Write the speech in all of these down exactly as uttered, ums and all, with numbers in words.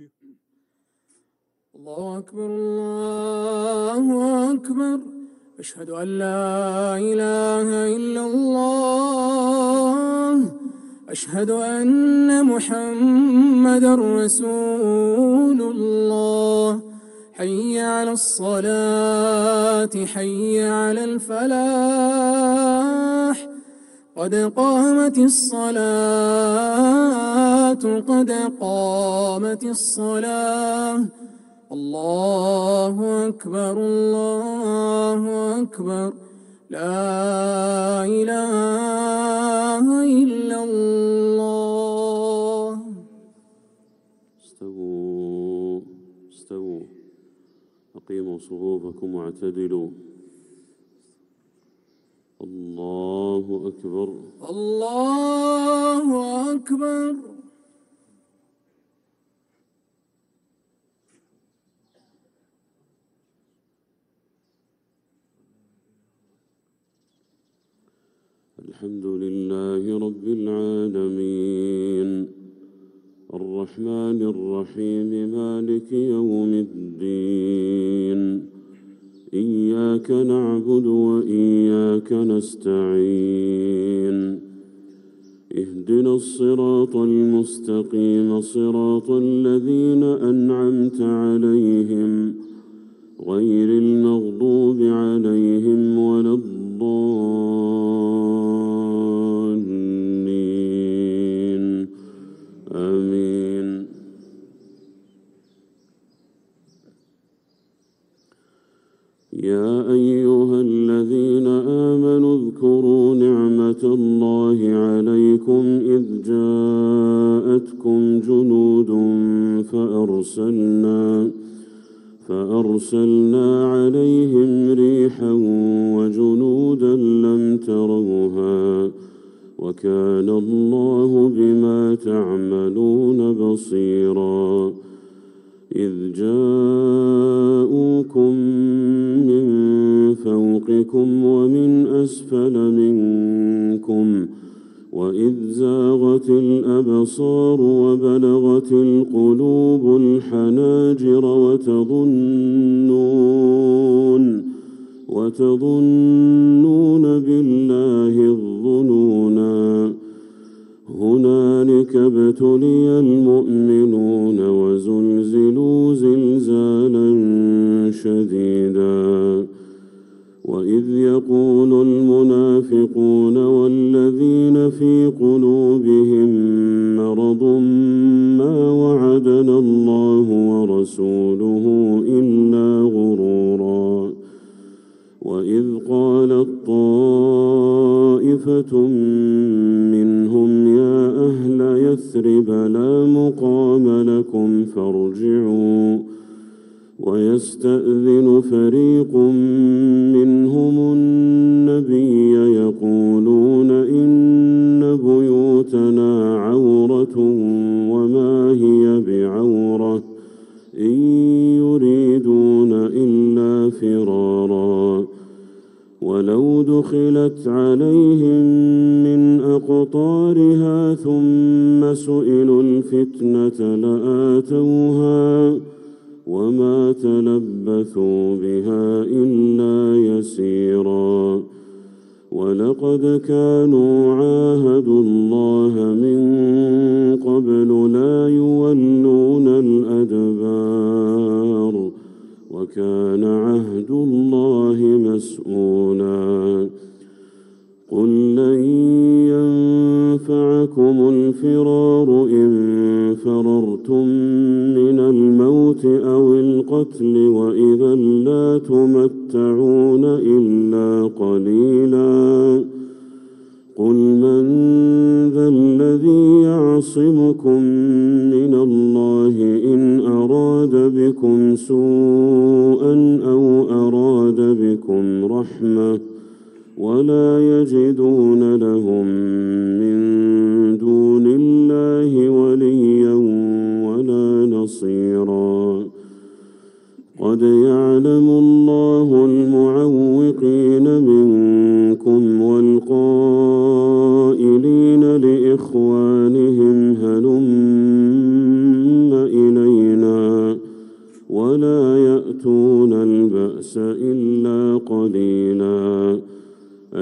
الله أكبر الله أكبر أشهد أن لا إله إلا الله أشهد أن محمدًا رسول الله حي على الصلاة حي على الفلاح قد قامت الصلاة قد قامت الصلاة الله أكبر الله أكبر لا إله إلا الله. استووا استووا أقيموا صفوفكم واعتدلوا. الله أكبر الله أكبر. الحمد لله رب العالمين الرحمن الرحيم مالك يوم الدين إياك نعبد وإياك نستعين اهدنا الصراط المستقيم صراط الذين أنعمت عليهم غير المغضوب عليهم ولا الضالين آمين. يا أيها الذين آمنوا اذكروا نعمة الله عليكم إذ جاءتكم جنود فأرسلنا فأرسلنا عليهم ريحا وجنودا لم تروها وكان الله بما تعملون بصيرا. إذ جاءوكم من فوقكم ومن أسفل منكم وإذ زاغت الأبصار وبلغت القلوب الحناجر وتظنون وتظنون بالله الظنونا هنالك ابتلي المؤمنون وزلزلوا زلزالا شديدا. وإذ يقول المنافقون والذين في قلوبهم مرض ما وعدنا الله ورسوله إلا غرورا. وإذ قالت طائفة منهم يا أهل يثرب لا مقام لكم فارجعوا ويستأذن فريق منهم النبي يقولون إن بيوتنا عورة وما هي بعورة إن يريدون إلا فرارا. ولو دخلت عليهم من أقطارها ثم سئلوا الفتنة لآتوها وما تلبثوا بها إلا يسيرا. ولقد كانوا عاهدوا الله من قبل لا يولون الأدبار وكان عهد الله مسؤولا. قل لن ينفعكم الفرار إن فررتم من الموت أو القتل وإذا لا تمتعون إلا قليلا. قل من ذا الذي يعصمكم من الله إن أراد بكم سوءا أو أراد بكم رحمة ولا يجدون لهم من دون الله وليا ولا نصيرا. قد يعلم الله المعوقين منكم والقائلين لإخوانهم هلم إلينا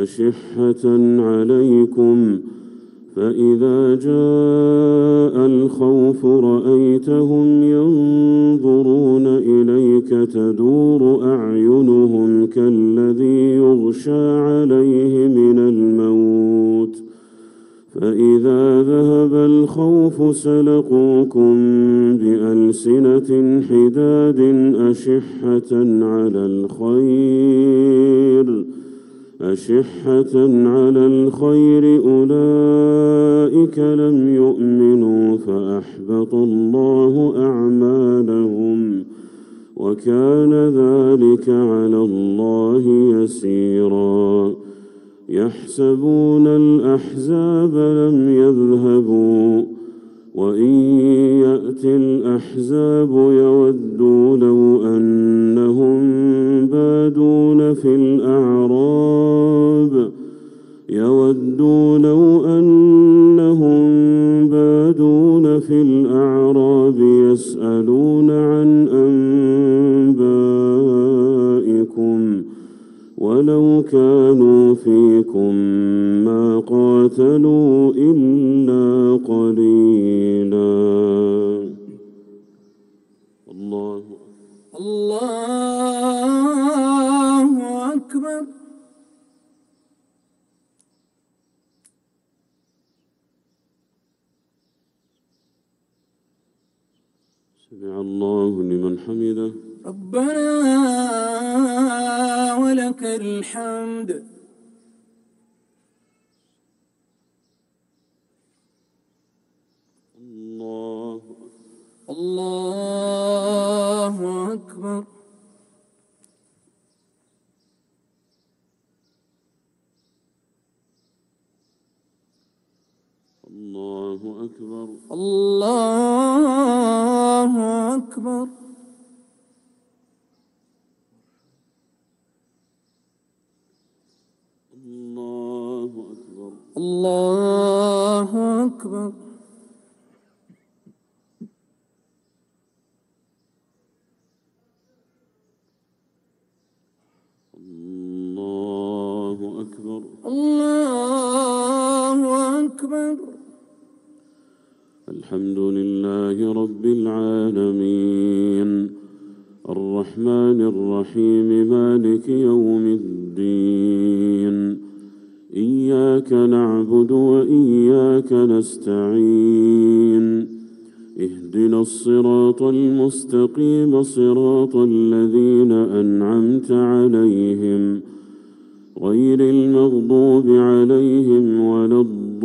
أشحة عليكم فإذا جاء الخوف رأيتهم ينظرون إليك تدور أعينهم كالذي يغشى عليه من الموت فإذا ذهب الخوف سلقوكم بألسنة حداد أشحة على الخير أشحة على الخير أولئك لم يؤمنوا فأحبط الله أعمالهم وكان ذلك على الله يسيرا يحسبون الأحزاب لم يذهبوا وإن يأتي الأحزاب يودوا لو أنهم بادون في الأعراب يودوا لو أنهم بادون في الأعراب يسألون عن أنبائكم ولو كانوا فيكم ما قاتلوا إلا قليلا. الله الله أكبر. سمع الله لمن حمده. ربنا ولك الحمد. الله الله أكبر. الله أكبر. الله أكبر. الله أكبر. الله أكبر. الله أكبر. الله أكبر. الحمد لله رب العالمين الرحمن الرحيم مالك يوم الدين إياك نعبد وإياك نستعين اهدنا الصراط المستقيم صراط الذين أنعمت عليهم غير المغضوب عليهم ولا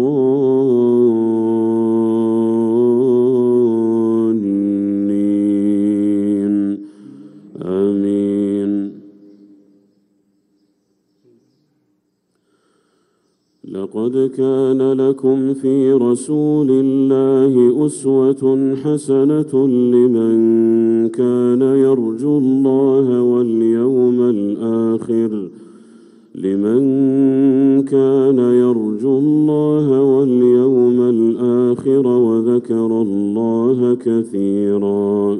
الضالين آمين. لقد كان لكم في رسول الله أسوة حسنة لمن كان يرجو الله واليوم الآخر لمن كان يرجو الله واليوم الآخر وذكر الله كثيرا.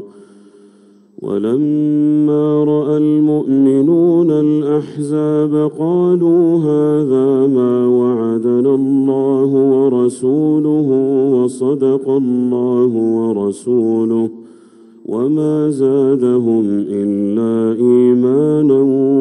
ولما رأى المؤمنون الأحزاب قالوا هذا ما وعدنا الله ورسوله وصدق الله ورسوله وما زادهم إلا إيمانا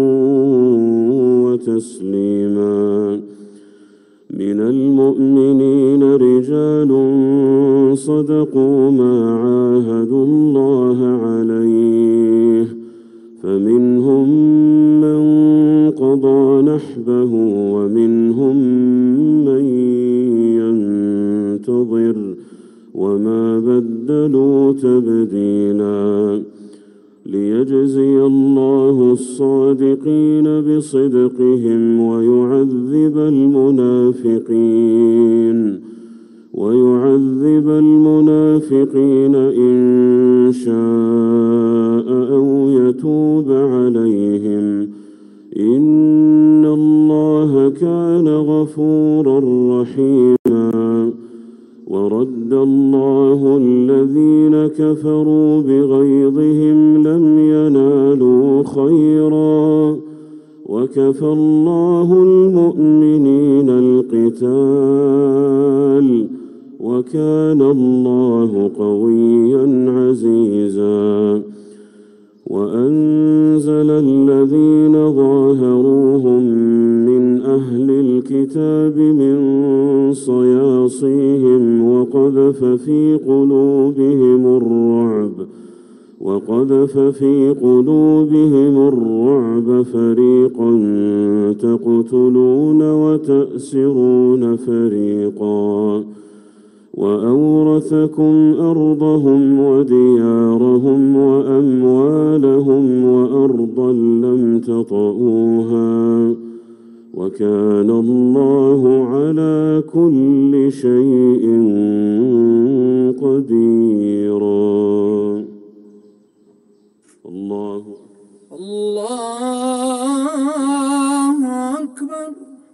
وتسليما. من المؤمنين رجال صدقوا ما عاهدوا الله عليه فمنهم من قضى نحبه ومنهم من ينتظر وما بدلوا تبديلا. ليجزي الله الصادقين بصدقهم ويعذب المنافقين ويعذب المنافقين إن شاء أو يتوب عليهم إن الله كان غفورا رحيما. ورد الله الذين كفروا بغيظهم لم ينالوا خيرا وكفى الله المؤمنين القتال وكان الله قويا عزيزا وأنزل الذين ظاهروهم من أهل الكتاب من صياصيهم وقذف في قلوبهم الرعب وقذف في قلوبهم الرعب فريقا تقتلون وتأسرون فريقا وأورثكم أرضهم وديارهم وأموالهم وأرضا لم تطئوها وكان الله على كل شيء قديرا. الله الله أكبر.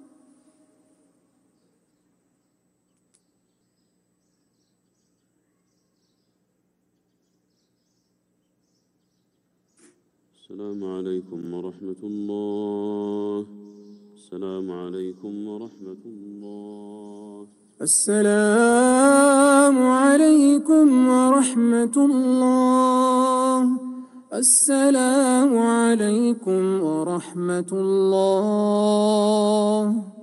السلام عليكم ورحمة الله. السلام عليكم ورحمة الله. السلام عليكم ورحمة الله. السلام عليكم ورحمة الله.